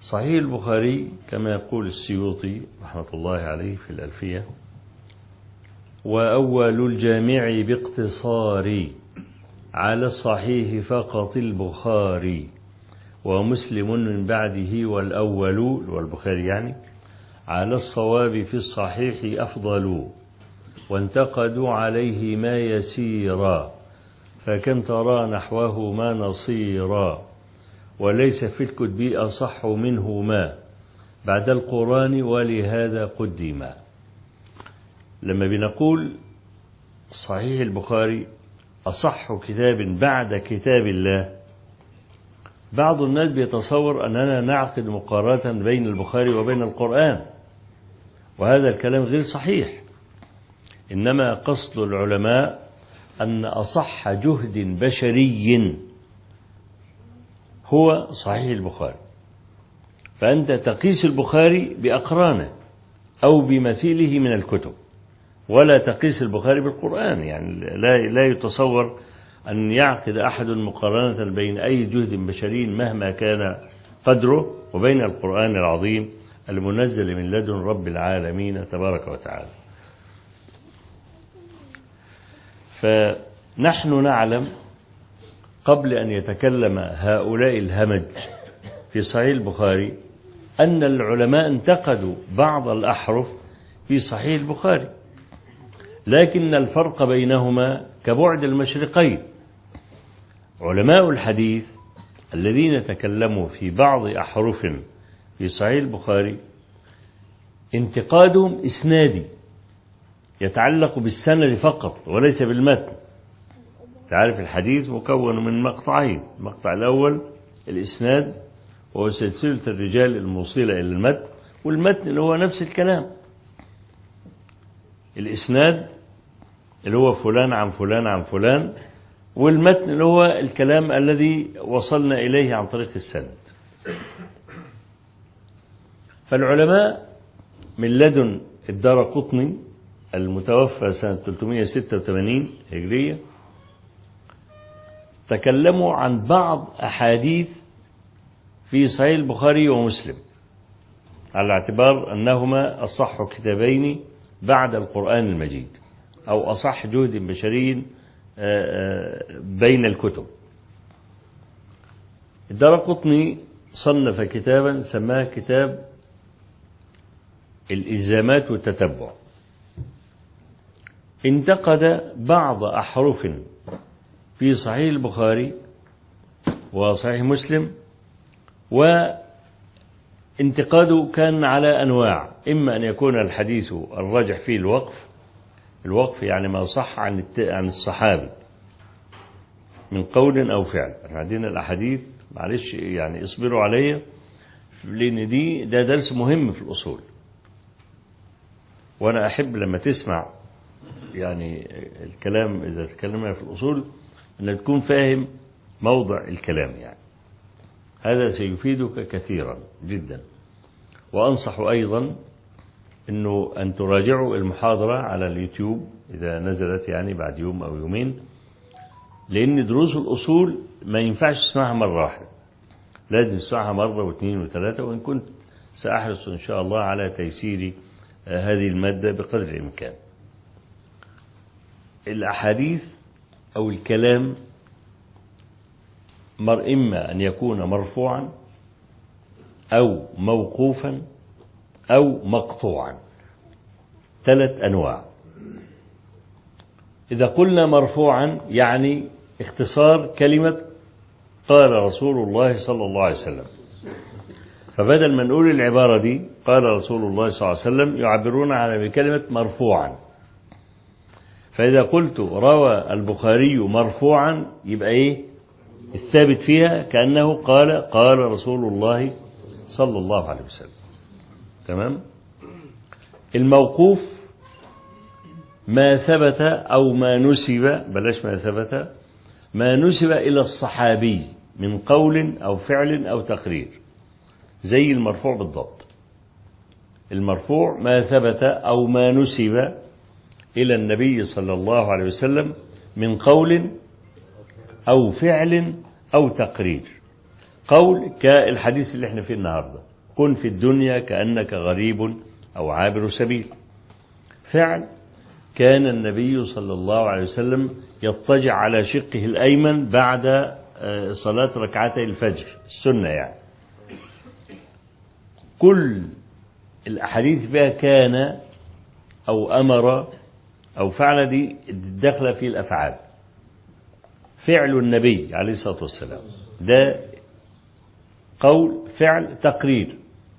صحيح البخاري كما يقول السيوطي رحمة الله عليه في الألفية: وأول الجامع باقتصار على الصحيح فقط البخاري، ومسلم من بعده والأول والبخاري يعني على الصواب في الصحيح أفضل، وانتقدوا عليه ما يسيرا، فكم ترى نحوه ما نصيرا، وليس في الكتب أصح منهما بعد القرآن ولهذا قدما. لما بنقول صحيح البخاري أصح كتاب بعد كتاب الله، بعض الناس بيتصور أننا نعقد مقارنة بين البخاري وبين القرآن، وهذا الكلام غير صحيح. إنما قصد العلماء أن أصح جهد بشري هو صحيح البخاري، فأنت تقيس البخاري بأقرانه أو بمثيله من الكتب، ولا تقيس البخاري بالقرآن. يعني لا يتصور أن يعقد أحد مقارنة بين أي جهد بشري مهما كان قدره وبين القرآن العظيم المنزل من لدن رب العالمين تبارك وتعالى. فنحن نعلم قبل أن يتكلم هؤلاء الهمج في صحيح البخاري أن العلماء انتقدوا بعض الأحرف في صحيح البخاري، لكن الفرق بينهما كبعد المشرقين. علماء الحديث الذين تكلموا في بعض أحرف في صحيح البخاري انتقادهم إسنادي يتعلق بالسند فقط وليس بالمتن. تعرف الحديث مكون من مقطعين: المقطع الأول الإسناد وهو سلسلة الرجال الموصلة إلى المتن، والمتن اللي هو نفس الكلام. الإسناد اللي هو فلان عن فلان عن فلان، والمتن اللي هو الكلام الذي وصلنا إليه عن طريق السند. فالعلماء من لدن الدارقطني المتوفى سنة 386 هجرية تكلموا عن بعض أحاديث في صحيح البخاري ومسلم على اعتبار أنهما أصح كتابين بعد القرآن المجيد، أو أصح جهد بشري بين الكتب. الدارقطني صنف كتابا سماه كتاب الإلزامات والتتبع، انتقد بعض أحرف في صحيح البخاري وصحيح مسلم، وانتقاده كان على أنواع: إما أن يكون الحديث الراجح فيه الوقف يعني ما صح عن الصحابي من قول أو فعل. احنا عندنا الأحاديث، معلش يعني اصبروا عليا لأن ده درس مهم في الأصول، وأنا أحب لما تسمع يعني الكلام إذا تكلمنا في الأصول أن تكون فاهم موضع الكلام، يعني هذا سيفيدك كثيرا جدا. وأنصح أيضا أن تراجعوا المحاضرة على اليوتيوب إذا نزلت يعني بعد يوم أو يومين، لأن دروس الأصول ما ينفعش تسمعها مرة واحدة، لازم تسمعها مرة واثنين وثلاثة، وإن كنت سأحرص إن شاء الله على تيسير هذه المادة بقدر الإمكان. الأحاديث أو الكلام إما أن يكون مرفوعا أو موقوفا أو مقطوعا، 3 أنواع. إذا قلنا مرفوعا يعني اختصار كلمة قال رسول الله صلى الله عليه وسلم، فبدل ما نقول العبارة دي قال رسول الله صلى الله عليه وسلم يعبرون عنها بكلمة مرفوعا. فإذا قلت روى البخاري مرفوعا يبقى إيه الثابت فيها؟ كأنه قال رسول الله صلى الله عليه وسلم. تمام. الموقوف ما ثبت أو ما نسب، بلاش ما ثبت، ما نسب إلى الصحابي من قول أو فعل أو تقرير، زي المرفوع بالضبط. المرفوع ما ثبت أو ما نسب إلى النبي صلى الله عليه وسلم من قول أو فعل أو تقرير. قول كالحديث اللي احنا فيه النهاردة، كن في الدنيا كأنك غريب أو عابر سبيل. فعل كان النبي صلى الله عليه وسلم يضطجع على شقه الأيمن بعد صلاة ركعتي الفجر السنة يعني. كل الأحاديث بها كان أو أمر أو فعل دي داخلة في الأفعال. فعل النبي عليه الصلاة والسلام ده قول فعل تقرير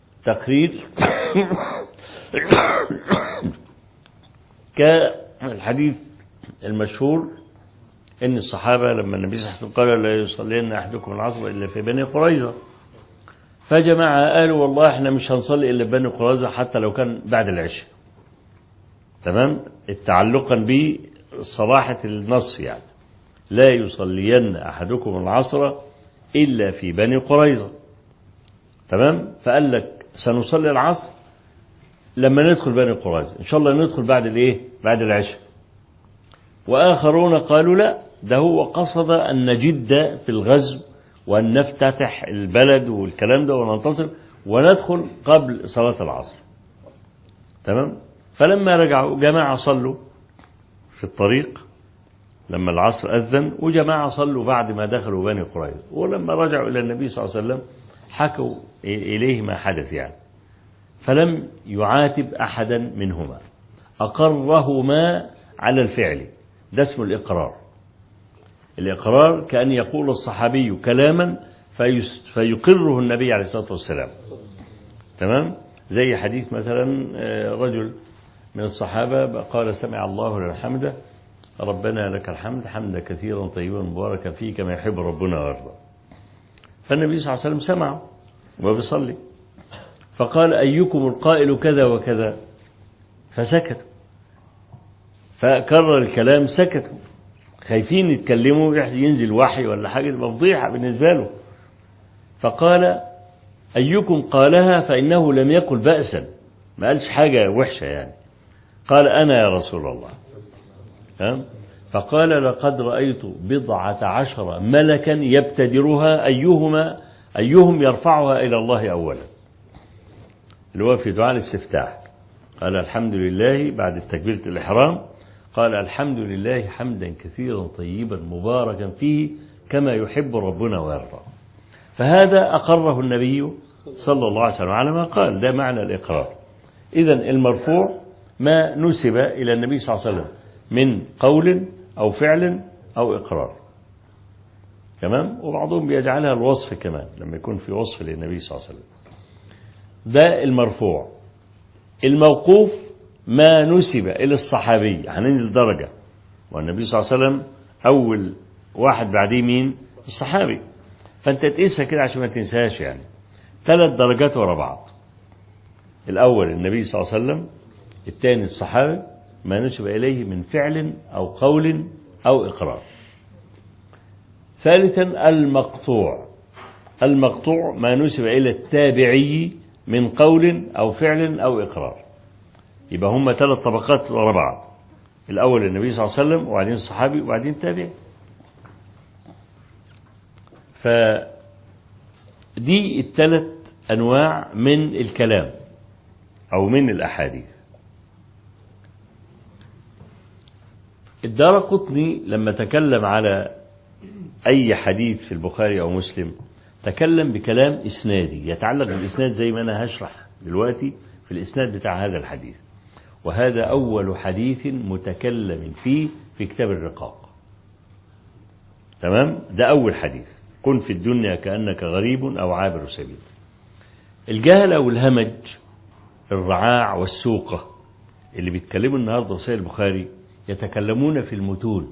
كالحديث المشهور إن الصحابة لما النبي صلى الله عليه وسلم قال لا يصلين أحدكم العصر إلا في بني قريظة، فجماعة قالوا والله احنا مش هنصلي إلا في بني قريظة حتى لو كان بعد العشاء. تمام، تعلقا بصراحة النص يعني لا يصلين أحدكم العصر إلا في بني قريظة. تمام، فقال لك سنصلي العصر لما ندخل بني قريظة، إن شاء الله ندخل بعد الإيه؟ بعد العشاء. وآخرون قالوا لا، ده هو قصد أن نجد في الغزو وأن نفتتح البلد والكلام ده وننتصر وندخل قبل صلاة العصر. تمام، فلما رجعوا جماعة صلوا في الطريق لما العصر أذن، وجماعة صلوا بعد ما دخلوا بني قريظة، ولما رجعوا إلى النبي صلى الله عليه وسلم حكوا إليه ما حدث يعني، فلم يعاتب أحدا منهما، أقرهما على الفعل. ده اسمه الإقرار. الإقرار كأن يقول الصحابي كلاما فيقره النبي عليه الصلاة والسلام. تمام، زي حديث مثلا رجل من الصحابة قال سمع الله لمن حمده ربنا لك الحمد حمدا كثيرا طيبا مباركا فيه كما يحب ربنا ويرضى. فالنبي صلى الله عليه وسلم سمعه وبيصلي فقال أيكم القائل كذا وكذا، فسكتوا، فكرر الكلام، سكتوا خايفين يتكلموا ينزل وحي ولا حاجة مفضيحة بالنسبة له. فقال أيكم قالها فإنه لم يقل بأسا، ما قالش حاجة وحشة يعني. قال أنا يا رسول الله. فقال لقد رأيت 14 ملكا يبتدرها أيهم يرفعها إلى الله أولا، اللي هو في دعاء الاستفتاح. قال الحمد لله بعد تكبيرة الإحرام، قال الحمد لله حمدا كثيرا طيبا مباركا فيه كما يحب ربنا ويرضى. فهذا أقره النبي صلى الله عليه وسلم على ما قال، ده معنى الإقرار. إذن المرفوع ما نسب إلى النبي صلى الله عليه وسلم من قول أو فعل أو إقرار. تمام، وبعضهم بيجعلها الوصف كمان لما يكون في وصف للنبي صلى الله عليه وسلم. ده المرفوع. الموقوف ما نسب إلى الصحابي، هننزل درجة، والنبي صلى الله عليه وسلم أول واحد بعديه مين؟ الصحابي. فأنت تقيسها كده عشان ما تنساش يعني 3 درجات ورا بعض. الأول النبي صلى الله عليه وسلم، الثاني الصحابي ما نسب إليه من فعل أو قول أو إقرار. ثالثا المقطوع. المقطوع ما نسب إلى التابعي من قول أو فعل أو إقرار. يبقى هم 3 طبقات ورا بعض، الأول النبي صلى الله عليه وسلم وبعدين الصحابي وبعدين التابعي. فدي ال3 أنواع من الكلام أو من الأحاديث. الدارقطني لما تكلم على أي حديث في البخاري أو مسلم تكلم بكلام إسنادي يتعلق بالإسناد، زي ما أنا هشرح دلوقتي في الإسناد بتاع هذا الحديث. وهذا أول حديث متكلم فيه في كتاب الرقاق. تمام، ده أول حديث، كن في الدنيا كأنك غريب أو عابر سبيل. الجهل والهمج الرعاع والسوقة اللي بيتكلموا النهاردة في صحيح البخاري يتكلمون في المتون،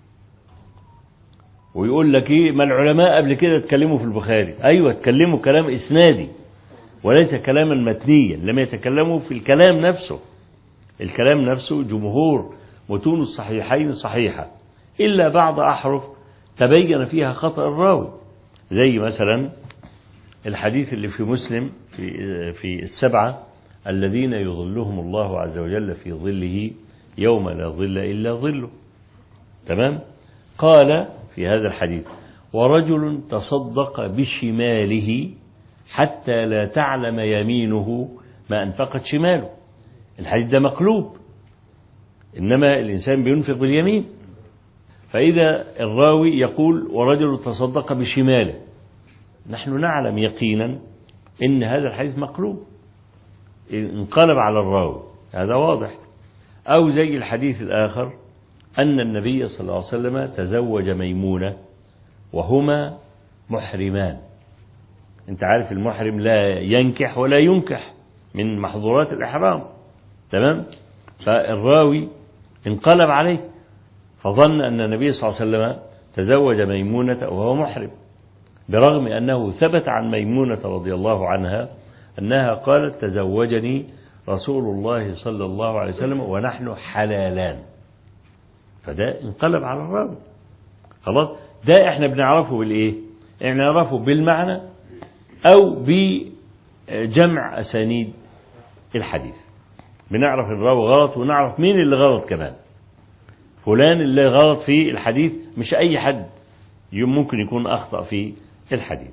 ويقول لك ايه، ما العلماء قبل كده اتكلموا في البخاري. ايوه، اتكلموا كلام اسنادي وليس كلاما متنيا، لم يتكلموا في الكلام نفسه. الكلام نفسه جمهور متون الصحيحين صحيحة إلا بعض أحرف تبين فيها خطأ الراوي، زي مثلا الحديث اللي في مسلم في 7 الذين يظلهم الله عز وجل في ظله يوم لا ظل إلا ظله. تمام، قال في هذا الحديث ورجل تصدق بشماله حتى لا تعلم يمينه ما أنفقت شماله. الحديث ده مقلوب، إنما الإنسان بينفق باليمين. فإذا الراوي يقول ورجل تصدق بشماله، نحن نعلم يقينا إن هذا الحديث مقلوب، انقلب على الراوي، هذا واضح. أو زي الحديث الآخر أن النبي صلى الله عليه وسلم تزوج ميمونة وهما محرمان. أنت عارف المحرم لا ينكح ولا ينكح، من محظورات الإحرام، تمام؟ فالراوي انقلب عليه فظن أن النبي صلى الله عليه وسلم تزوج ميمونة وهو محرم، برغم أنه ثبت عن ميمونة رضي الله عنها أنها قالت تزوجني رسول الله صلى الله عليه وسلم ونحن حلالان. فده انقلب على الراوي. خلاص، ده احنا بنعرفه بالإيه؟ احنا نعرفه بالمعنى أو بجمع أسانيد الحديث. بنعرف الراوي غلط ونعرف مين اللي غلط كمان. فلان اللي غلط في الحديث، مش أي حد ممكن يكون أخطأ في الحديث.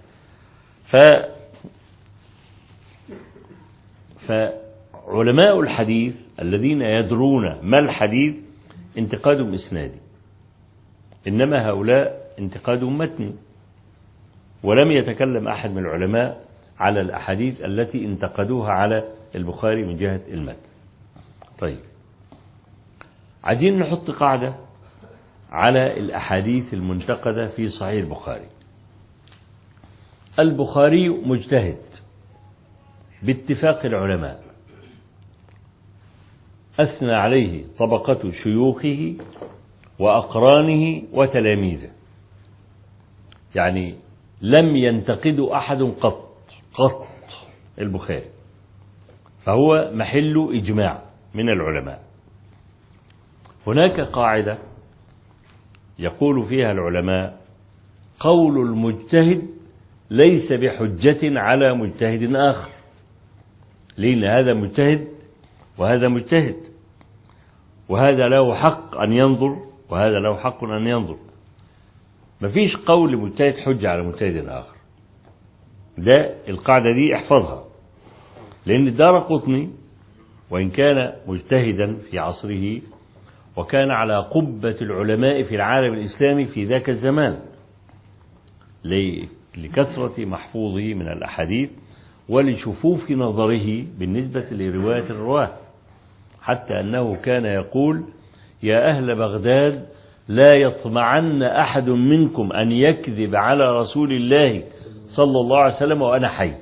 فعلماء الحديث الذين يدرون ما الحديث انتقادهم إسنادي، إنما هؤلاء انتقادهم متني. ولم يتكلم أحد من العلماء على الأحاديث التي انتقدوها على البخاري من جهة المتن. طيب، عايزين نحط قاعدة على الأحاديث المنتقدة في صحيح البخاري. البخاري مجتهد باتفاق العلماء، أثنى عليه طبقة شيوخه وأقرانه وتلاميذه، يعني لم ينتقد أحد قط البخاري، فهو محل إجماع من العلماء. هناك قاعدة يقول فيها العلماء قول المجتهد ليس بحجة على مجتهد آخر، لأن هذا مجتهد وهذا مجتهد، وهذا له حق أن ينظر وهذا له حق أن ينظر. مفيش قول مجتهد حجة على مجتهد آخر. ده القاعدة دي احفظها، لأن الدارقطني وإن كان مجتهدا في عصره وكان على قبة العلماء في العالم الإسلامي في ذاك الزمان لكثرة محفوظه من الأحاديث ولشفوف نظره بالنسبة لرواية الرواه، حتى أنه كان يقول يا أهل بغداد لا يطمعن أحد منكم أن يكذب على رسول الله صلى الله عليه وسلم وأنا حي.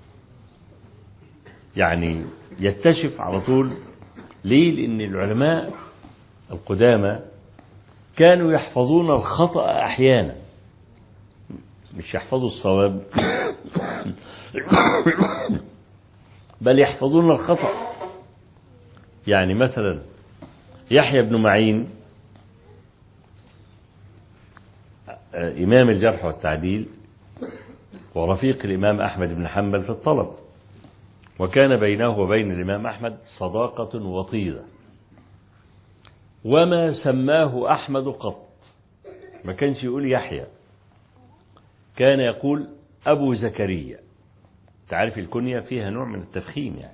يعني يكتشف على طول. ليه؟ لأن العلماء القدامى كانوا يحفظون الخطأ أحيانا، مش يحفظوا الصواب بل يحفظون الخطأ. يعني مثلا يحيى بن معين إمام الجرح والتعديل ورفيق الإمام أحمد بن حنبل في الطلب، وكان بينه وبين الإمام أحمد صداقة وطيدة، وما سماه أحمد قط، ما كانش يقول يحيى، كان يقول أبو زكريا. تعرف الكنية فيها نوع من التفخيم، يعني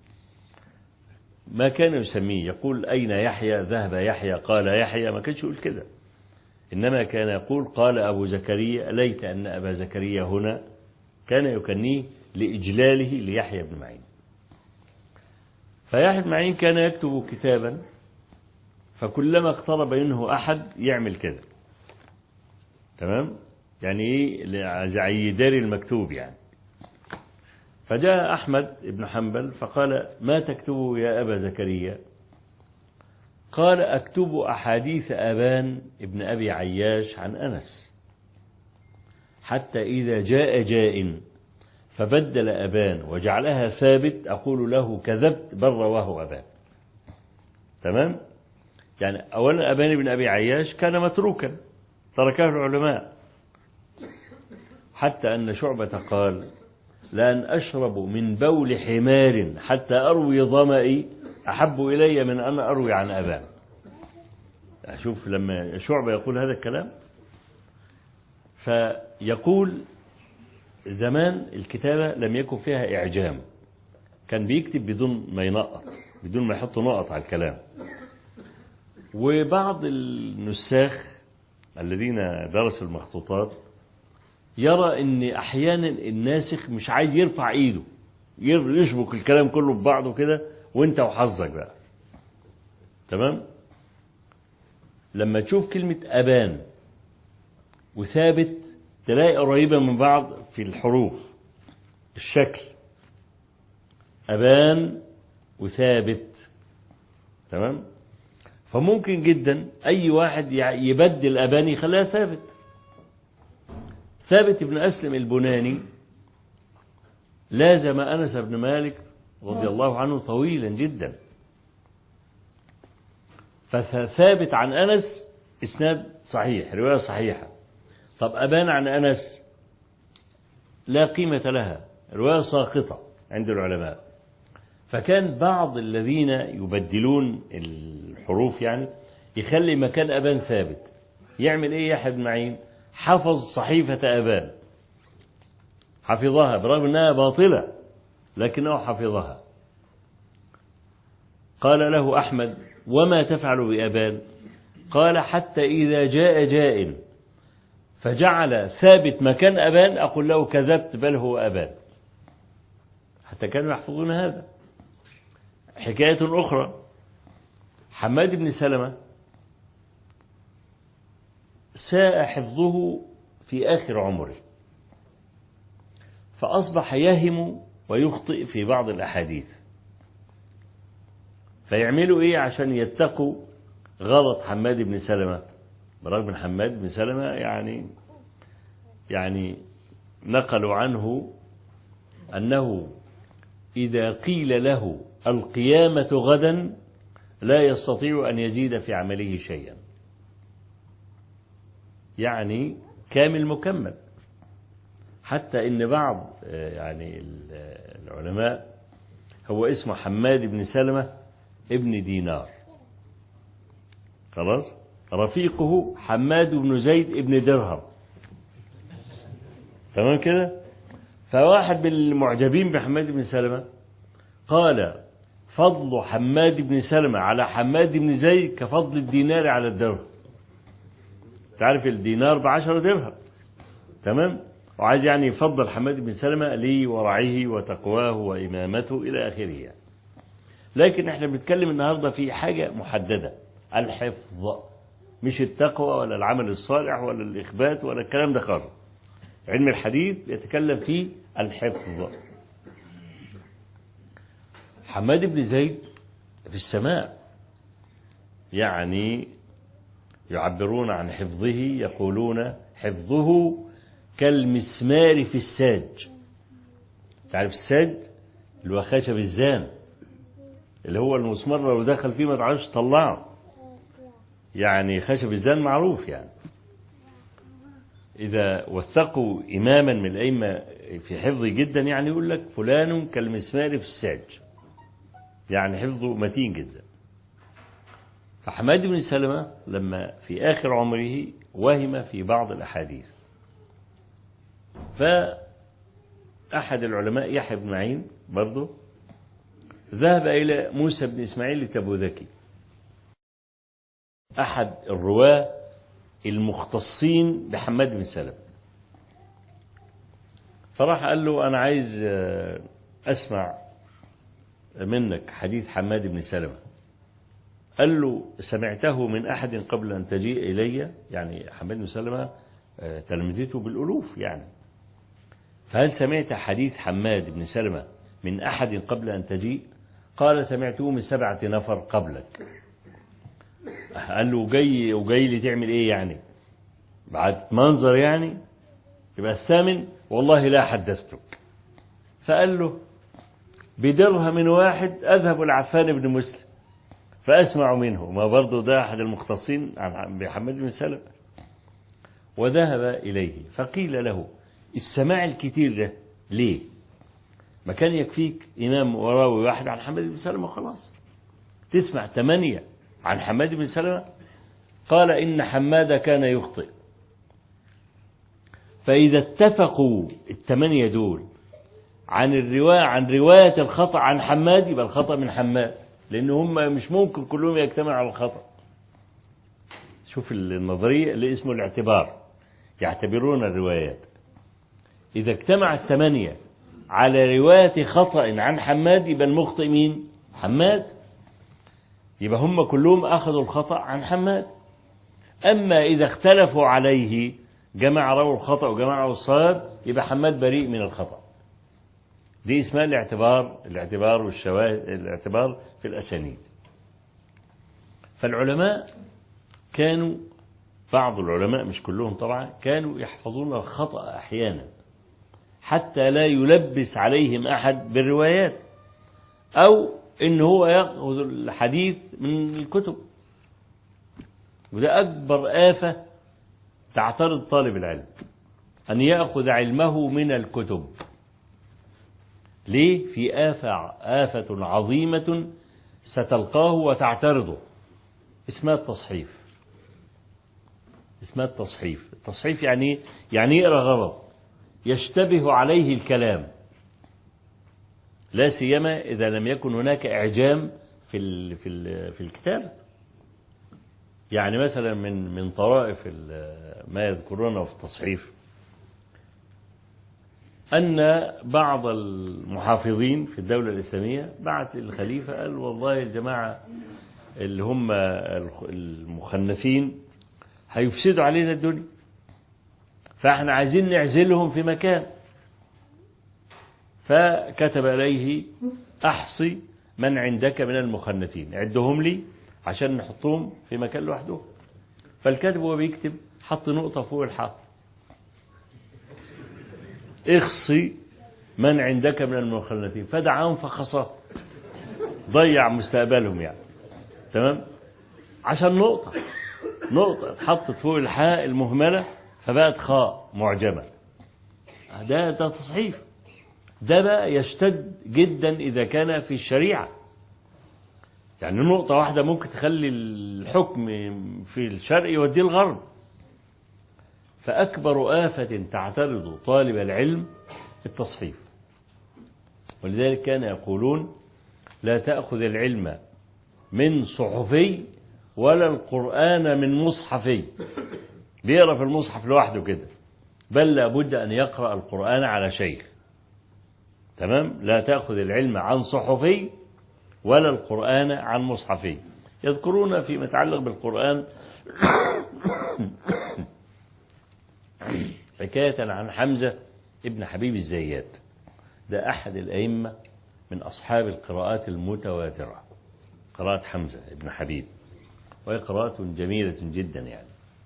ما كان يسميه يقول أين يحيى، ذهب يحيى، قال يحيى، ما كانش يقول كده، إنما كان يقول قال أبو زكريا، ليت أن أبا زكريا هنا، كان يكنيه لإجلاله ليحيى بن معين. فيحيى بن معين كان يكتب كتابا، فكلما اقترب منه أحد يعمل كده، تمام؟ يعني إيه؟ زي يداري المكتوب يعني. فجاء أحمد بن حنبل فقال ما تكتبه يا أبا زكريا؟ قال أكتب أحاديث أبان ابن أبي عياش عن أنس، حتى إذا جاء جاء فبدل أبان وجعلها ثابت أقول له كذبت بل رواه أبان. تمام؟ يعني أولا أبان بن أبي عياش كان متروكا تركه العلماء، حتى أن شعبة قال لأن أشرب من بول حمار حتى أروي ظمئي أحب إلي من أن أروي عن أبان. أشوف لما شعبة يقول هذا الكلام، فيقول زمان الكتابة لم يكن فيها إعجام، كان بيكتب بدون ما ينقط، بدون ما يحط نقط على الكلام. وبعض النساخ الذين درسوا المخطوطات يرى ان احيانا الناسخ مش عايز يرفع ايده، يشبك الكلام كله ببعضه كده وانت وحظك بقى. تمام. لما تشوف كلمة أبان وثابت تلاقي قريبة من بعض في الحروف، الشكل أبان وثابت. تمام. فممكن جدا أي واحد يبدل أبان يخليها ثابت. ثابت بن أسلم البناني لازم أنس بن مالك رضي الله عنه طويلا جدا، فثابت عن أنس إسناد صحيح، رواية صحيحة. طب أبان عن أنس لا قيمة لها، رواية ساقطة عند العلماء. فكان بعض الذين يبدلون الحروف يعني يخلي مكان أبان ثابت. يعمل إيه يحيى بن معين؟ حفظ صحيفة أبان، حفظها برغم أنها باطلة لكنه حفظها. قال له أحمد: وما تفعل بأبان؟ قال: حتى إذا جاء جاء فجعل ثابت مكان أبان أقول له كذبت بل هو أبان. حتى كانوا يحفظون هذا. حكاية أخرى: حماد بن سلمة ساء حفظه في آخر عمره، فأصبح يهم ويخطئ في بعض الأحاديث. فيعملوا إيه عشان يتقوا غلط حماد بن سلمة؟ برغم من حماد بن سلمة يعني نقلوا عنه أنه إذا قيل له القيامة غدا لا يستطيع أن يزيد في عمله شيئا، يعني كامل مكمل. حتى إن بعض يعني العلماء هو اسمه حماد بن سلمة ابن دينار، خلاص. رفيقه حماد بن زيد ابن درهم. تمام كده. فواحد من المعجبين بحماد بن سلمة قال: فضل حماد بن سلمة على حماد بن زيد كفضل الدينار على الدرهم. تعرف الدينار ب10 درهم. تمام. وعايز يعني يفضل حماد بن سلمة لورعه وتقواه وإمامته إلى آخره يعني. لكن احنا بنتكلم النهاردة في حاجة محددة، الحفظ، مش التقوى ولا العمل الصالح ولا الإخبات ولا الكلام ده خالص. علم الحديث يتكلم في الحفظ. حماد بن زيد في السماء، يعني يعبرون عن حفظه يقولون حفظه كالمسمار في الساج. تعرف الساج اللي هو خشب الزان، اللي هو المسمار لو دخل فيه ما تعرفش تطلعه، يعني خشب الزان معروف. يعني إذا وثقوا إماما من الأئمة في حفظه جدا يعني يقول لك فلان كالمسمار في الساج، يعني حفظه متين جدا. فحماد بن سلمة لما في آخر عمره وهم في بعض الأحاديث، فأحد العلماء يحيى بن معين برضه ذهب إلى موسى بن إسماعيل التبوذكي، أحد الرواة المختصين بحماد بن سلمة. فراح قال له: أنا عايز أسمع منك حديث حماد بن سلمة. قال له: سمعته من أحد قبل أن تجيء إلي. يعني حماد بن سلمة تلمذته بالألوف يعني. فهل سمعت حديث حماد بن سلمة من أحد قبل أن تجيء؟ قال: سمعته من 7 نفر قبلك. قال له: وجاي لي تعمل إيه يعني؟ بعد منظر يعني يبقى الثامن والله لا حدثتك. فقال له: بدرهم واحد أذهب لعفان بن مسلم فأسمع منه. ما برضه ده أحد المختصين بحماد بن سلمة. وذهب إليه فقيل له: السماع الكتير ده ليه؟ ما كان يكفيك إمام وراوي واحد عن حماد بن سلمة وخلاص، تسمع 8 عن حماد بن سلمة. قال: إن حماد كان يخطئ، فإذا اتفقوا الثمانية دول عن رواية الخطأ عن حماد، يبقى الخطأ من حماد، لأن هم مش ممكن كلهم يجتمعوا على الخطأ. شوف النظرية اللي اسمه الاعتبار، يعتبرون الروايات. إذا اجتمع الثمانية على رواية خطأ عن حماد، يبقى المخطئ مين؟ حماد. يبقى هم كلهم أخذوا الخطأ عن حماد. أما إذا اختلفوا عليه، جمع رووا الخطأ وجمع رووا الصواب، يبقى حماد بريء من الخطأ. دي اسمها الاعتبار والشواهد، الاعتبار في الأسانيد. فالعلماء كانوا، بعض العلماء مش كلهم طبعا، كانوا يحفظون الخطأ أحيانا حتى لا يلبس عليهم أحد بالروايات، أو إن هو يأخذ الحديث من الكتب. وده أكبر آفة تعترض طالب العلم، أن يأخذ علمه من الكتب. ليه؟ في آفة عظيمة ستلقاه وتعترضه، اسمها التصحيف. التصحيف يعني يقرأ غلط، يشتبه عليه الكلام، لا سيما إذا لم يكن هناك إعجام في الكتاب. يعني مثلا من طرائف ما يذكرونه في التصحيف أن بعض المحافظين في الدولة الإسلامية بعت للخليفة، قال والله الجماعة اللي هم المخنثين هيفسدوا علينا الدنيا، فاحنا عايزين نعزلهم في مكان. فكتب إليه: أحصي من عندك من المخنثين، عدهم لي عشان نحطهم في مكان لوحدهم. فالكاتب وهو بيكتب حط نقطة فوق الحرف: اخصي من عندك من المخنثين، فدعاهم فخصاه، ضيع مستقبلهم يعني. تمام؟ عشان نقطة اتحطت فوق الحاء المهملة فبقت خاء معجمة. ده تصحيف. ده بقى يشتد جدا إذا كان في الشريعة، يعني نقطة واحدة ممكن تخلي الحكم في الشرق يوديه الغرب. فأكبر آفة تعترض طالب العلم التصحيف. ولذلك كان يقولون: لا تأخذ العلم من صحفي ولا القرآن من مصحفي، بيقرأ في المصحف لوحده كده، بل لابد أن يقرأ القرآن على شيخ. تمام؟ لا تأخذ العلم عن صحفي ولا القرآن عن مصحفي. يذكرون فيما يتعلق بالقرآن حكاية عن حمزة ابن حبيب الزيات. ده أحد الأئمة من أصحاب القراءات المتواترة، قراءة حمزة ابن حبيب، وهي قراءة جميلة جدا. يعني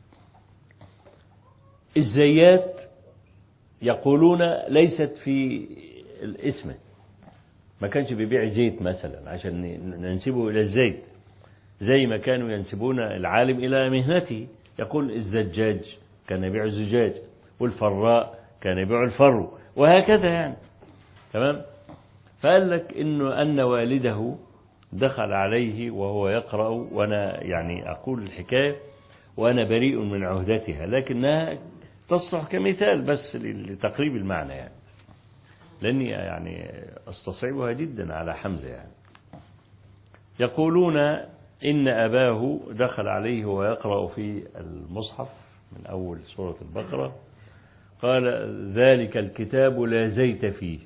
الزيات يقولون ليست في الاسم، ما كانش بيبيع زيت مثلا عشان ننسبه إلى الزيت، زي ما كانوا ينسبون العالم إلى مهنته. يقول الزجاج كان يبيع الزجاج، والفراء كان يبيع الفرو، وهكذا يعني. تمام؟ فقال لك أن والده دخل عليه وهو يقرأ، وأنا يعني أقول الحكاية وأنا بريء من عهدتها، لكنها تصلح كمثال بس لتقريب المعنى يعني، لأني يعني أستصعبها جدا على حمزة يعني. يقولون إن أباه دخل عليه ويقرأ في المصحف من أول سورة البقرة، قال: ذلك الكتاب لا زيت فيه.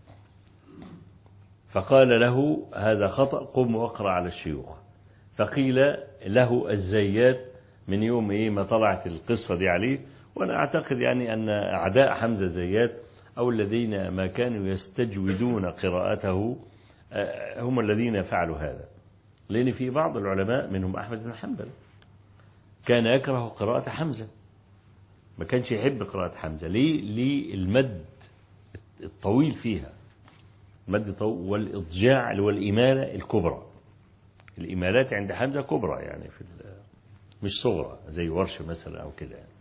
فقال له: هذا خطأ، قم واقرأ على الشيوخ. فقيل له الزيات من يوم ما طلعت القصة دي عليه. وأنا أعتقد يعني أن أعداء حمزة زيات أو الذين ما كانوا يستجودون قراءته هم الذين فعلوا هذا، لأن في بعض العلماء منهم أحمد بن حنبل كان يكره قراءة حمزة، ما كانش يحب قراءة حمزة. ليه؟ المد الطويل فيها، المد طويل، والإضجاع والإمالة الكبرى. الإمالات عند حمزة كبرى يعني مش صغرى زي ورش مثلا أو كده يعني.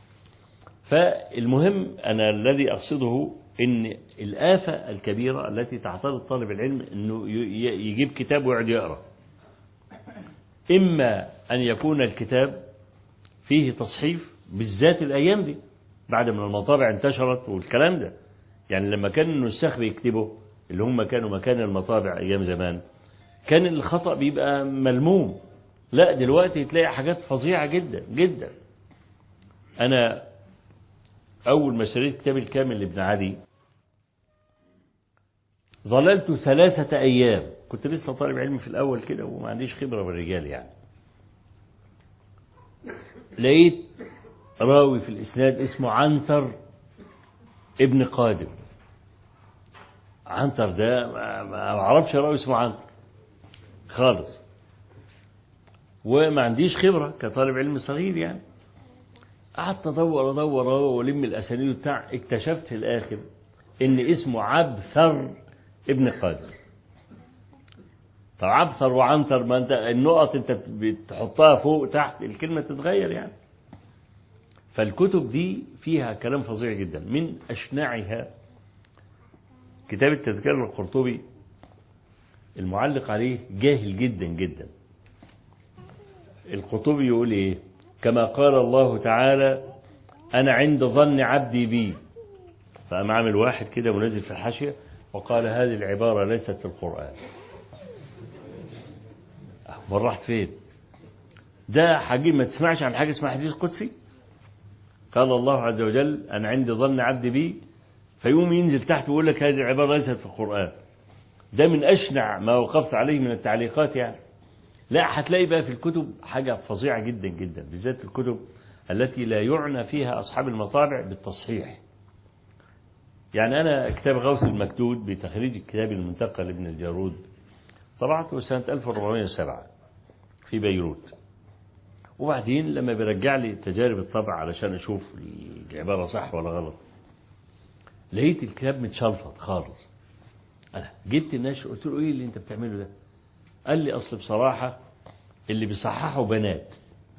فالمهم أنا الذي أقصده إن الآفة الكبيرة التي تعترض طالب العلم إنه يجيب كتاب ويقعد يقرأ. إما أن يكون الكتاب فيه تصحيف، بالذات الأيام دي بعد ما المطابع انتشرت والكلام ده. يعني لما كان النساخ بيكتبوا اللي هم كانوا مكان المطابع أيام زمان كان الخطأ بيبقى ملموم. لا دلوقتي تلاقي حاجات فظيعة جدا جدا. أنا أول ما اشتريت كتاب الكامل لابن عدي ظللت 3 أيام، كنت لسه طالب علم في الأول كده وما عنديش خبرة بالرجال يعني. لقيت راوي في الإسناد اسمه عنتر ابن قادم. عنتر ده ما أعرفش راوي اسمه عنتر خالص، وما عنديش خبرة كطالب علم صغير يعني. قعدت أدور ولم الأسانيد بتاع، اكتشفت في الآخر إن اسمه عبثر ابن قادم. طب عبثر وعنتر، ما أنت النقط أنت بتحطها فوق تحت الكلمة تتغير يعني. فالكتب دي فيها كلام فظيع جدا. من أشنعها كتاب التذكرة للقرطبي، المعلق عليه جاهل جدا جدا. القرطبي يقول إيه؟ كما قال الله تعالى أنا عند ظن عبدي بي، فقام عامل واحد كده منزل في الحاشية وقال هذه العبارة ليست في القرآن. أمال راحت فين؟ ده حاجة ما تسمعش عن حاجة اسمها حديث قدسي؟ قال الله عز وجل أنا عند ظن عبدي بي، فيقوم ينزل تحت ويقول لك هذه العبارة ليست في القرآن. ده من أشنع ما وقفت عليه من التعليقات يعني. لا هتلاقي بقى في الكتب حاجة فظيعة جدا جدا، بالذات الكتب التي لا يعنى فيها أصحاب المطابع بالتصحيح. يعني أنا كتاب غوث المكدود بتخريج الكتاب المنتقى لابن الجارود طبعته سنة 1407 في بيروت، وبعدين لما بيرجع لي تجارب الطبع علشان أشوف العبارة صح ولا غلط، لقيت الكتاب متشلفط خالص. أنا جبت الناشر قلت له إيه اللي أنت بتعمله ده؟ قال لي أصل بصراحة اللي بيصححوا بنات.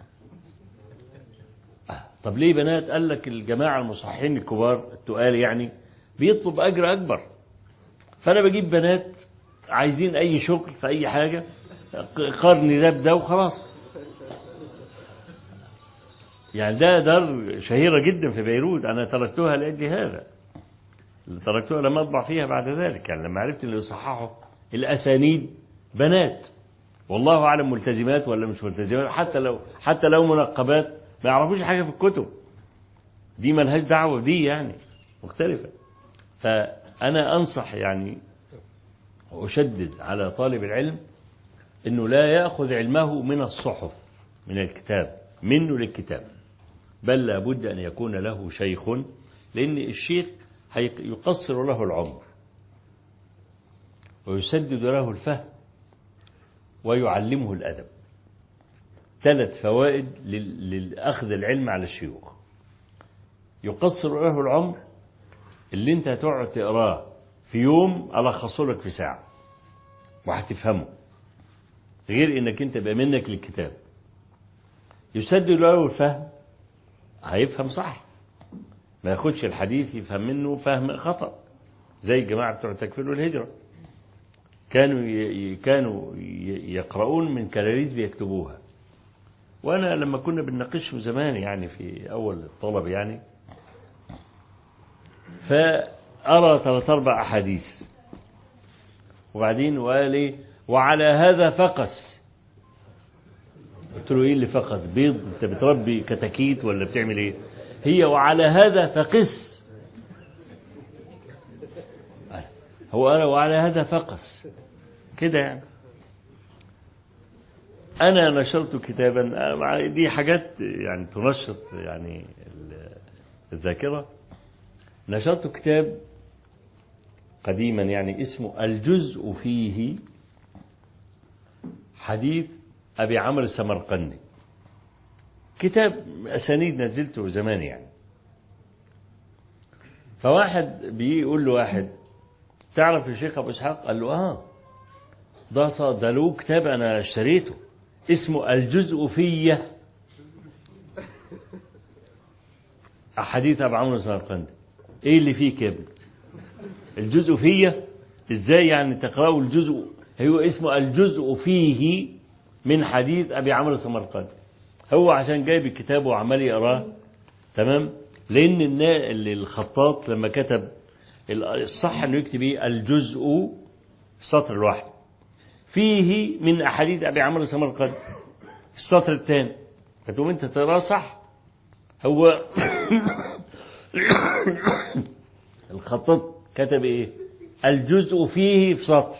طب ليه بنات؟ قال لك الجماعة المصححين الكبار التقال يعني بيطلب أجر أكبر، فأنا بجيب بنات عايزين أي شغل في أي حاجة قرني ده بده وخلاص. يعني ده دار شهيرة جدا في بيروت، أنا تركتها لأجل هذا، تركتها لما أطبع فيها بعد ذلك. يعني لما عرفت اللي يصححوا الأسانيد بنات، والله أعلم ملتزمات ولا مش ملتزمات، حتى لو منقبات ما يعرفوش حاجة في الكتب دي، ملهاش دعوة دي يعني مختلفة. فأنا أنصح يعني وأشدد على طالب العلم أنه لا يأخذ علمه من الصحف من الكتاب منه للكتاب، بل لابد أن يكون له شيخ، لأن الشيخ يقصر له العمر ويسدد له الفهم ويعلمه الأدب. 3 فوائد للأخذ العلم على الشيوخ: يقصر له العمر، اللي انت هتقعد تقراه في يوم ألخصه لك في ساعة وهتفهمه، غير انك انت بقى منك للكتاب. يسدد له الفهم، هيفهم صح، ما ياخدش الحديث يفهم منه فهم خطأ زي الجماعة بتوع التكفير والهجرة. كانوا يقرؤون من كراريس بيكتبوها، وأنا لما كنا بنناقشهم زمان يعني في أول الطلب يعني، فأرى 3-4 أحاديث وبعدين وقال لي وعلى هذا فقس. قلت له إيه اللي فقس؟ بيض؟ أنت بتربي كتاكيت ولا بتعمل إيه؟ هي وعلى هذا فقس. هو أنا وعلى هذا فقس كده يعني. أنا نشرت كتابا، دي حاجات يعني تنشط يعني الذاكرة. نشرت كتاب قديما يعني اسمه الجزء فيه حديث أبي عمرو السمرقندي، كتاب أسانيد نزلته زمان يعني. فواحد بيقول له واحد تعرف الشيخ أبو إسحاق؟ قال له ده له كتاب أنا اشتريته اسمه الجزء فيه أحاديث أبي عمرو السمرقندي. إيه اللي فيه كده؟ الجزء فيه إزاي يعني تقرأوا الجزء؟ هو اسمه الجزء فيه من حديث أبي عمرو السمرقندي. هو عشان جايب الكتاب وعمال يقراه تمام، لأن الخطاط لما كتب الصح أنه يكتب الجزء في السطر الواحد فيه من أحاديث أبي عمرو السمرقندي في السطر الثاني، فتقوم أنت تراه صح. هو الخطاط كتب إيه؟ الجزء فيه في سطر،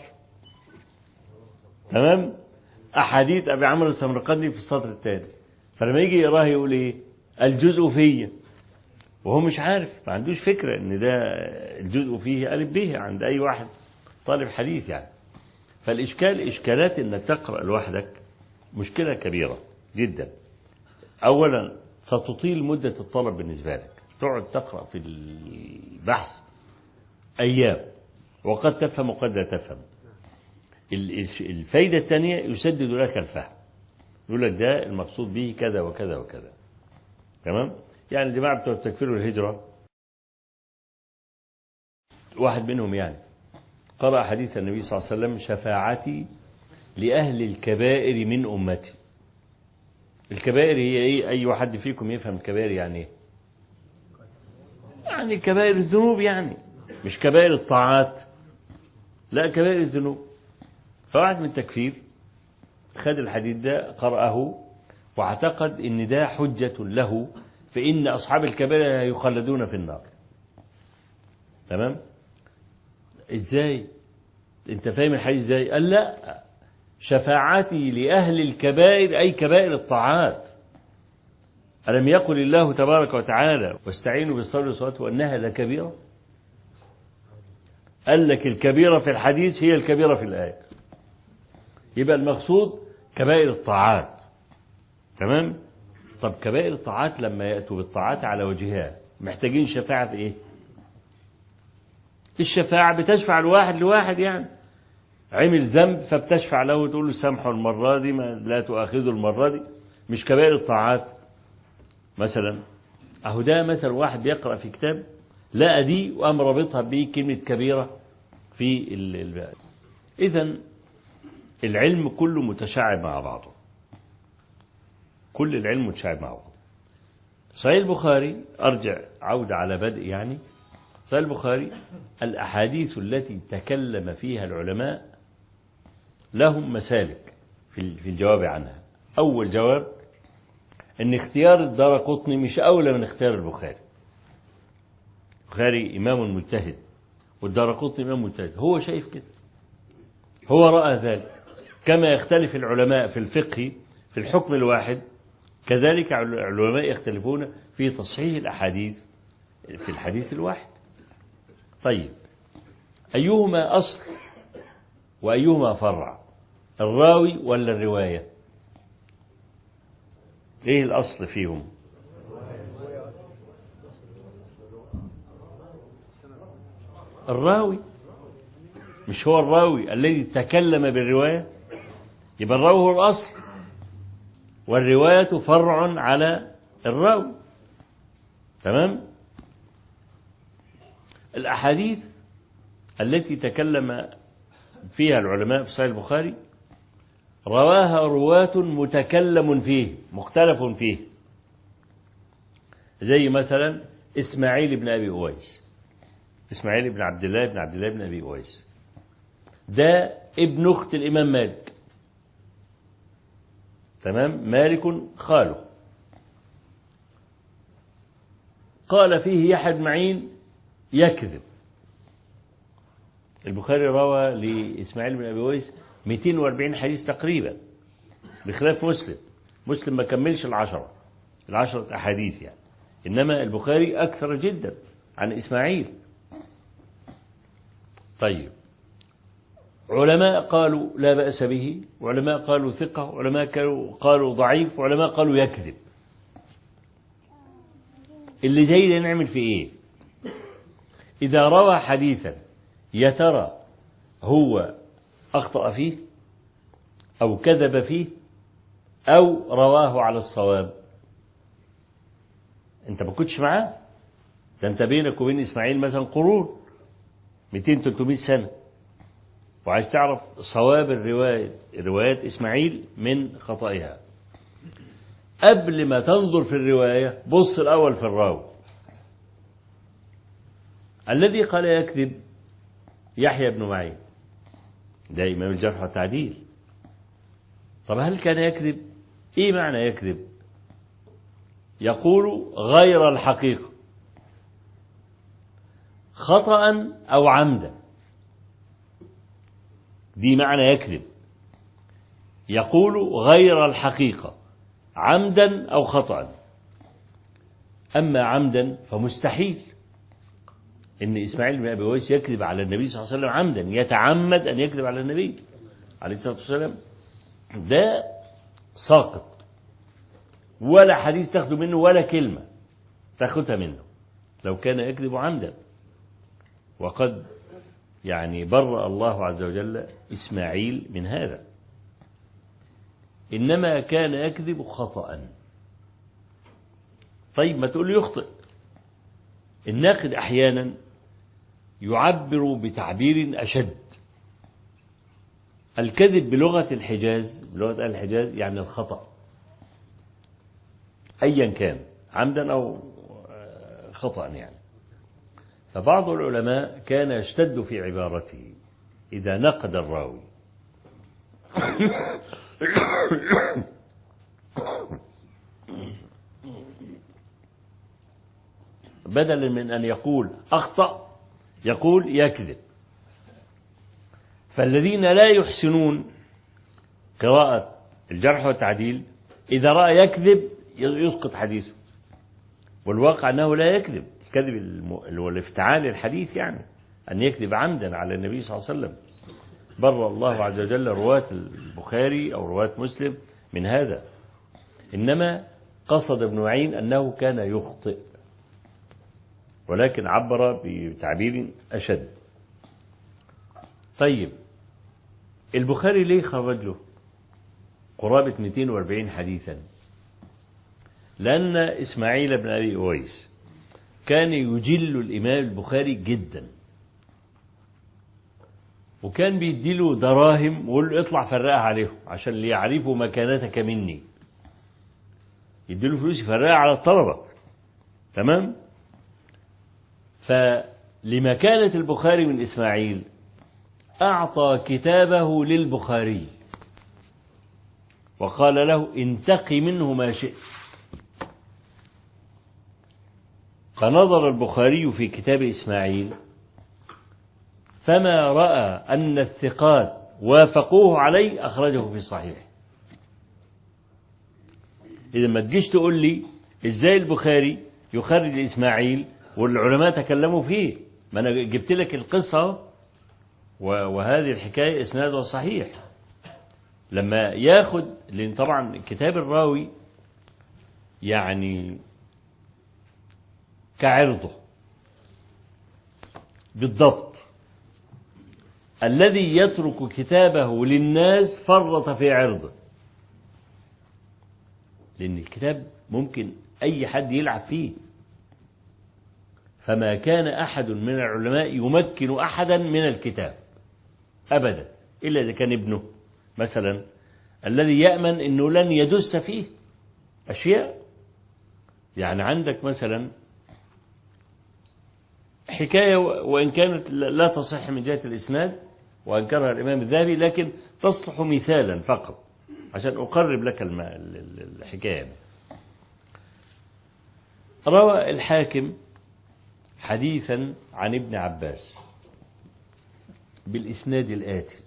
تمام، أحاديث أبي عمرو السمرقندي في السطر الثاني، فلما يجي يقراه يقول إيه؟ الجزء فيه، وهو مش عارف، ما عندوش فكرة إن ده الجزء فيه ألف به عند أي واحد طالب حديث يعني. إشكالات إنك تقرأ لوحدك مشكلة كبيرة جدا. أولا ستطيل مدة الطلب بالنسبة لك، تقعد تقرأ في البحث أيام، وقد تفهم وقد لا تفهم. الفايدة الثانية يسدد لك الفهم، يقول لك ده المقصود به كذا وكذا وكذا، تمام. يعني الجماعة بتوع التكفير والهجرة واحد منهم يعني قرأ حديث النبي صلى الله عليه وسلم شفاعتي لأهل الكبائر من أمتي. الكبائر هي إيه؟ أي واحد فيكم يفهم الكبائر يعني إيه؟ يعني كبائر الذنوب، يعني مش كبائر الطاعات، لا كبائر الذنوب. فواحد من التكفير خد الحديث ده قرأه واعتقد إن ده حجة له فإن أصحاب الكبائر يخلدون في النار. تمام؟ إزاي؟ أنت فاهم الحديث إزاي؟ قال لا، شفاعتي لأهل الكبائر أي كبائر الطاعات. ألم يقل الله تبارك وتعالى واستعينوا بالصبر والصلاة وأنها لكبيرة؟ قال لك الكبيرة في الحديث هي الكبيرة في الآية، يبقى المقصود كبائر الطاعات. تمام؟ طب كبائر الطاعات لما يأتوا بالطاعات على وجهها محتاجين شفاعة في إيه؟ الشفاعة بتشفع الواحد لواحد، يعني عمل ذنب فبتشفع له وتقول له سامحه المرة دي، ما لا تؤاخذه المرة دي. مش كبائر الطاعات مثلا. أهو ده مثلا واحد بيقرأ في كتاب لقى دي وقام رابطها بكلمة كبيرة في إذن العلم كله متشعب مع بعضه، كل العلم متشعب مع بعضه. صحيح البخاري أرجع عودة على بدء يعني صحيح البخاري الأحاديث التي تكلم فيها العلماء لهم مسالك في الجواب عنها. أول جواب أن اختيار الدارقطني مش أولى من اختيار البخاري. البخاري إمام مجتهد والدارقطني إمام مجتهد، هو شايف كده، هو رأى ذلك. كما يختلف العلماء في الفقه في الحكم الواحد، كذلك العلماء يختلفون في تصحيح الأحاديث في الحديث الواحد. طيب أيهما أصل وأيهما فرع، الراوي ولا الرواية؟ إيه الأصل فيهم؟ الراوي. مش هو الراوي الذي تكلم بالرواية؟ يبقى الراوي هو الأصل والرواية فرع على الراوي. تمام. الأحاديث التي تكلم فيها العلماء في صحيح البخاري رواها رواة متكلم فيه مختلف فيه، زي مثلا إسماعيل بن أبي أويس، إسماعيل بن عبد الله بن أبي أويس، ده ابن أخت الإمام مالك. تمام. مالك خاله. قال فيه يحيى بن معين يكذب. البخاري روى لإسماعيل بن أبي أويس 240 حديث تقريبا، بخلاف مسلم ما كملش العشرة أحاديث يعني، إنما البخاري أكثر جدا عن إسماعيل. طيب علماء قالوا لا بأس به، وعلماء قالوا ثقة، وعلماء قالوا ضعيف، وعلماء قالوا يكذب. اللي جاي ده نعمل في إيه؟ إذا روى حديثا يا ترى هو أخطأ فيه أو كذب فيه أو رواه على الصواب؟ أنت ما كنتش معاه، ده أنت بينك وبين إسماعيل مثلا قرون 200-300 سنة، وعايز تعرف صواب روايات إسماعيل من خطئها. قبل ما تنظر في الرواية بص الأول في الراوي. الذي قال يكذب يحيى بن معين، ده إمام الجرح والتعديل. طب هل كان يكذب؟ إيه معنى يكذب؟ يقول غير الحقيقة خطأ أو عمدا، دي معنى يكذب. يقول غير الحقيقة عمدا أو خطأ. أما عمدا فمستحيل إن إسماعيل بن أبي أويس يكذب على النبي صلى الله عليه وسلم عمدا، يتعمد أن يكذب على النبي عليه الصلاة والسلام، ده ساقط، ولا حديث تاخده منه ولا كلمة تاخدها منه لو كان يكذب عمدا. وقد يعني برأ الله عز وجل إسماعيل من هذا، إنما كان يكذب خطأ. طيب ما تقول يخطئ. الناقد أحيانا يعبر بتعبير أشد. الكذب بلغة الحجاز، بلغة أهل الحجاز، يعني الخطأ أيا كان عمدا أو خطأ يعني. فبعض العلماء كان يشتد في عبارته إذا نقد الراوي بدلا من أن يقول أخطأ يقول يكذب. فالذين لا يحسنون قراءة الجرح والتعديل إذا رأى يكذب يسقط حديثه، والواقع أنه لا يكذب. الكذب هو الافتعال الحديث، يعني أن يكذب عمدا على النبي صلى الله عليه وسلم. بر الله عز وجل رواة البخاري أو رواة مسلم من هذا. إنما قصد ابن معين أنه كان يخطئ، ولكن عبر بتعبير أشد. طيب البخاري ليه خرج له قرابة 240 حديثا؟ لأن إسماعيل بن أبي أويس كان يجل الإمام البخاري جدا، وكان بيديله دراهم ويقول له اطلع فرقها عليهم عشان ليعرفوا مكانتك مني. يديله فلوس يفرقها على الطلبة، تمام؟ فلمكانة البخاري من إسماعيل أعطى كتابه للبخاري وقال له انتقي منه ما شئت. فنظر البخاري في كتاب إسماعيل فما رأى أن الثقات وافقوه عليه أخرجه في الصحيح. إذا ما تجيش تقول لي إزاي البخاري يخرج إسماعيل والعلماء تكلموا فيه، ما أنا جبت لك القصة وهذه الحكاية إسنادها صحيح. لما ياخد، لأن طبعا كتاب الراوي يعني كعرضه بالضبط. الذي يترك كتابه للناس فرط في عرضه، لأن الكتاب ممكن أي حد يلعب فيه. فما كان أحد من العلماء يمكن أحدا من الكتاب أبدا، إلا إذا كان ابنه مثلا الذي يأمن أنه لن يدس فيه أشياء. يعني عندك مثلا حكاية وإن كانت لا تصح من جهة الإسناد وأنكرها الإمام الذهبي، لكن تصلح مثالا فقط عشان أقرب لك الحكاية. روى الحاكم حديثا عن ابن عباس بالإسناد الآتي: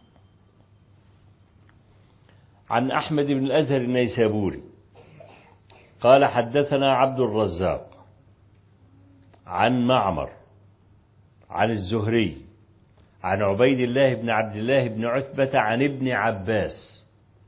عن أحمد بن الأزهر النيسابوري قال حدثنا عبد الرزاق عن معمر عن الزهري عن عبيد الله بن عبد الله بن عتبة عن ابن عباس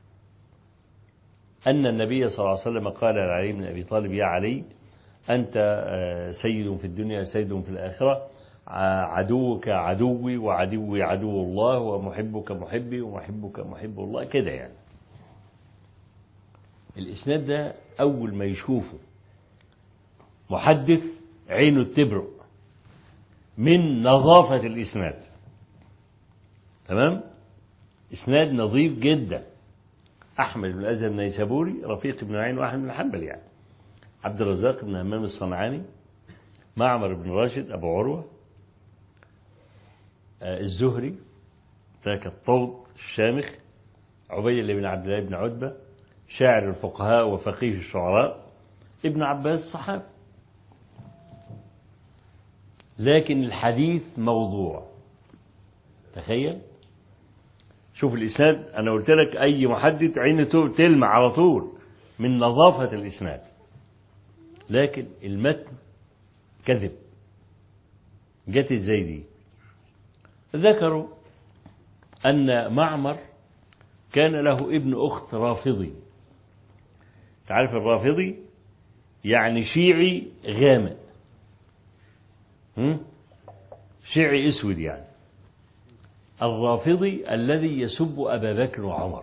أن النبي صلى الله عليه وسلم قال لعلي بن أبي طالب: يا علي، أنت سيد في الدنيا سيد في الآخرة، عدوك عدوي وعدوي عدو الله، ومحبك محبي ومحبك محب الله، كده يعني. الإسناد ده أول ما يشوفه محدث عينه تبرق من نظافة الإسناد، تمام؟ إسناد نظيف جدا. أحمد بن الأزهر النيسابوري رفيق ابن معين وأحمد بن حنبل، يعني عبد الرزاق بن همام الصنعاني معمر بن راشد أبو عروة، الزهري ذاك الطود الشامخ، عبيد الله بن عبد الله بن عتبة شاعر الفقهاء وفقيه الشعراء، ابن عباس صحابي. لكن الحديث موضوع. تخيل، شوف الإسناد، أنا قلت لك أي محدث عينه تلمع على طول من نظافة الإسناد، لكن المتن كذب. جت ازاي دي؟ ذكروا أن معمر كان له ابن أخت رافضي. تعرف الرافضي يعني شيعي غامق، شيعي اسود يعني. الرافضي الذي يسب أبا بكر وعمر،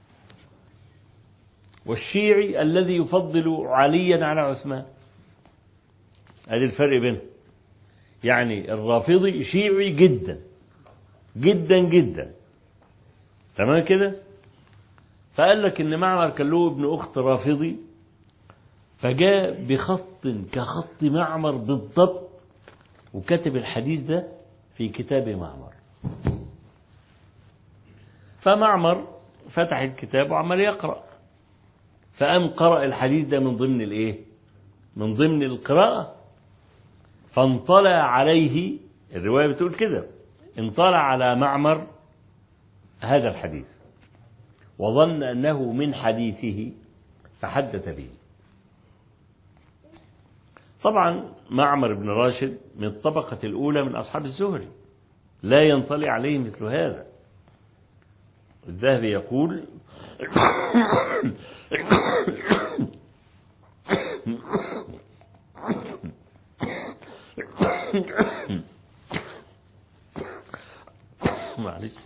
والشيعي الذي يفضل عليا على عثمان. هذا الفرق بينهم. يعني الرافضي شيعي جدا جدا جدا، تمام كده. فقال لك ان معمر كان له ابن اخت رافضي، فجاء بخط كخط معمر بالضبط وكتب الحديث ده في كتاب معمر. فمعمر فتح الكتاب وعمل يقرأ، فقام قرأ الحديث ده من ضمن الايه، من ضمن القراءة. فانطلع عليه، الرواية بتقول كده، انطلع على معمر هذا الحديث وظن أنه من حديثه فحدث به. طبعا معمر بن راشد من الطبقة الأولى من أصحاب الزهري، لا ينطلع عليه مثل هذا. الذهبي يقول معلش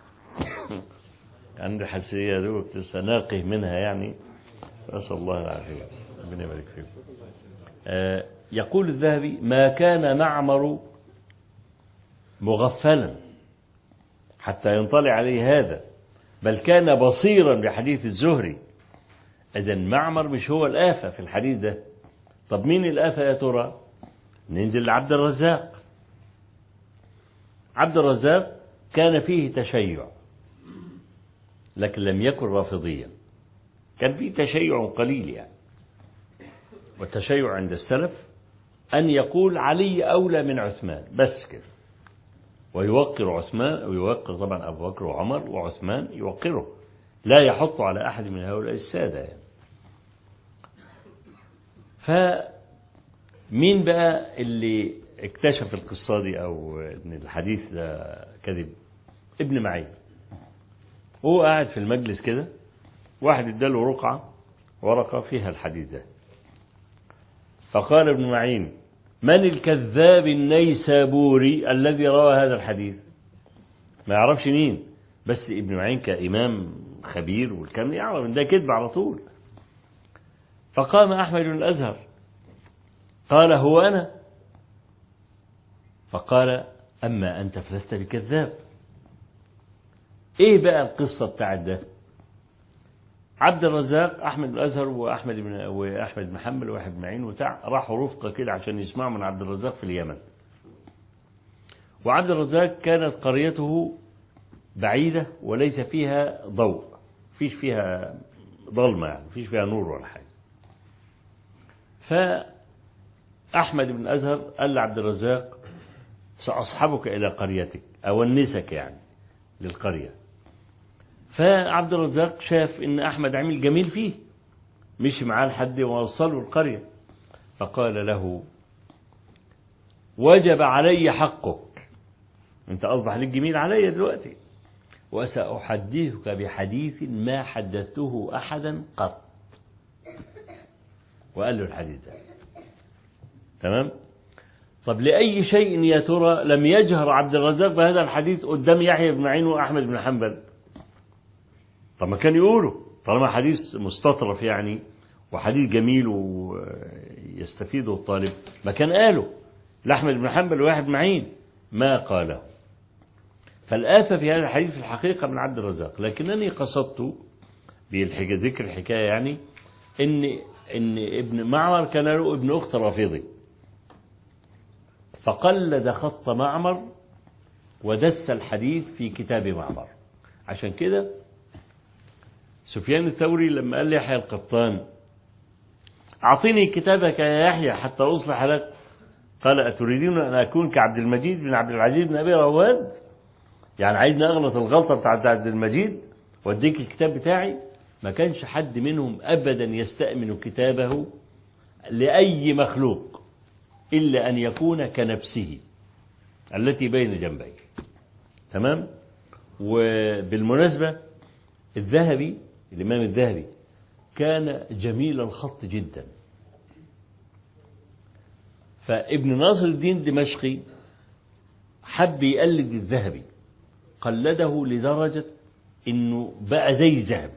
عندي حساسية دوب تسناقه منها يعني، أسأل الله العافية، ربنا يبارك فيكم. يقول الذهبي: ما كان معمر مغفلا حتى ينطلع عليه هذا، بل كان بصيرا بحديث الزهري. إذن معمر مش هو الآفة في الحديث ده. طب مين الآفة يا ترى؟ ننزل لعبد الرزاق. عبد الرزاق كان فيه تشيع، لكن لم يكن رافضيا، كان فيه تشيع قليل يعني. والتشيع عند السلف أن يقول علي أولى من عثمان بس كده، ويوقر عثمان، ويوقر طبعا أبو بكر وعمر، وعثمان يوقره، لا يحط على أحد من هؤلاء السادة يعني. فمين بقى اللي اكتشف القصة دي أو أن الحديث ده كذب؟ ابن معين. هو قاعد في المجلس كده، واحد اداله ورقة فيها الحديث ده، فقال ابن معين: من الكذاب النيسابوري الذي روى هذا الحديث؟ ما يعرفش مين، بس ابن معين كإمام خبير والكلام يعرف ان ده كذب على طول. فقام أحمد بن الأزهر قال: هو أنا. فقال: أما أنت فلست بكذاب. إيه بقى القصة بتاعت ده؟ عبد الرزاق، أحمد بن الأزهر وأحمد بن حنبل وواحد بن معين راحوا رفقة كده عشان يسمعوا من عبد الرزاق في اليمن. وعبد الرزاق كانت قريته بعيدة وليس فيها ضوء، فيش فيها ظلمة يعني، فيش فيها نور ولا حاجة. فأحمد بن الأزهر قال لعبد الرزاق: سأصحبك إلى قريتك، أونسك يعني للقرية. فعبد الرزاق شاف إن أحمد عمل جميل فيه، مشي معاه لحد ووصله القرية. فقال له: وجب علي حقك، أنت أصبح لك جميل علي دلوقتي، وسأحدثك بحديث ما حدثته أحدا قط. وقال له الحديث ده تمام. طب لأي شيء يا ترى لم يجهر عبد الرزاق بهذا الحديث قدام يحيى بن معين وأحمد بن حنبل؟ طب ما كان يقولوا، طالما حديث مستطرف يعني وحديث جميل ويستفيده الطالب، ما كان قاله لأحمد بن حنبل وواحد بن معين، ما قاله. فالآفة في هذا الحديث في الحقيقة من عبد الرزاق. لكنني قصدت بذكر الحكاية يعني إن ابن معمر كان له ابن أخت رافضي، فقلد خط معمر ودس الحديث في كتاب معمر. عشان كده سفيان الثوري لما قال ليحيى القطان أعطيني كتابك يا يحيى حتى أصلح لك، قال أتريدون أن أكون كعبد المجيد بن عبد العزيز بن أبي رواد؟ يعني عايزني أغلط الغلطة بتاعت عبد المجيد وأديك الكتاب بتاعي؟ ما كانش حد منهم أبدا يستأمن كتابه لأي مخلوق إلا أن يكون كنفسه التي بين جنبيه. تمام. وبالمناسبة الذهبي، الإمام الذهبي كان جميل الخط جدا، فابن ناصر الدين دمشقي حب يقلد الذهبي، قلده لدرجة إنه بقى زي الذهب،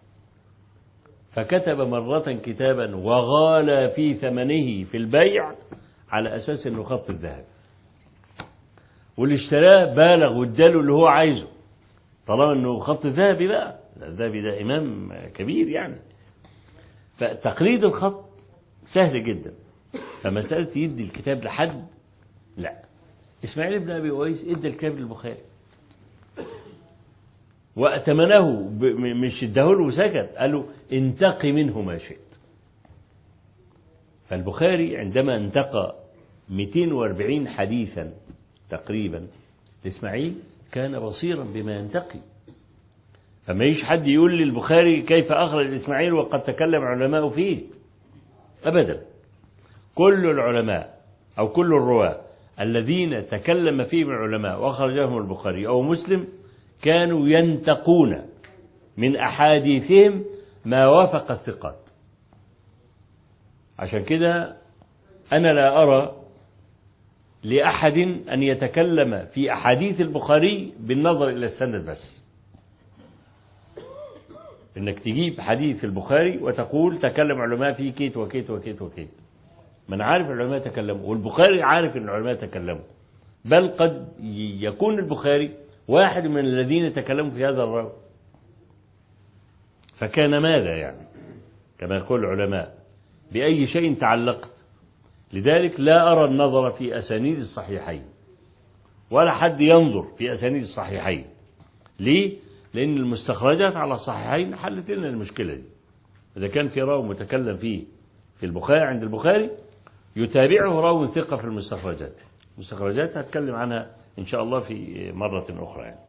فكتب مرة كتابا وغالى في ثمنه في البيع على أساس إنه خط الذهب، واللي اشتراه بالغ واداله اللي هو عايزه طالما إنه خط ذهبي. بقى الذهبي ده إمام كبير يعني، فتقليد الخط سهل جدا. فمسألة يدي الكتاب لحد، لا. إسماعيل بن أبي أويس ادى الكتاب للبخاري وأتمنه، مش اداهوله وسكت، قالوا انتقي منه ما شئت. فالبخاري عندما انتقى 240 حديثا تقريبا لإسماعيل كان بصيرا بما ينتقي. فما يجيش حد يقول للبخاري كيف أخرج إسماعيل وقد تكلم علماء فيه، أبدا. كل العلماء أو كل الرواة الذين تكلم فيهم العلماء وأخرجهم البخاري أو مسلم كانوا ينتقون من أحاديثهم ما وافق الثقات. عشان كده أنا لا أرى لأحد أن يتكلم في أحاديث البخاري بالنظر إلى السند بس، إنك تجيب حديث البخاري وتقول تكلم علماء فيه كيت وكيت وكيت وكيت. من عارف العلماء تكلموا، والبخاري عارف أن العلماء تكلموا، بل قد يكون البخاري واحد من الذين تكلموا في هذا الراوي. فكان ماذا يعني كما يقول العلماء بأي شيء تعلقت. لذلك لا أرى النظر في أسانيد الصحيحين ولا حد ينظر في أسانيد الصحيحين. ليه؟ لأن المستخرجات على الصحيحين حلت لنا المشكلة دي. إذا كان في راوي متكلم فيه في البخاري عند البخاري يتابعه راوي ثقة في المستخرجات. المستخرجات هتكلم عنها إن شاء الله في مرة أخرى يعني.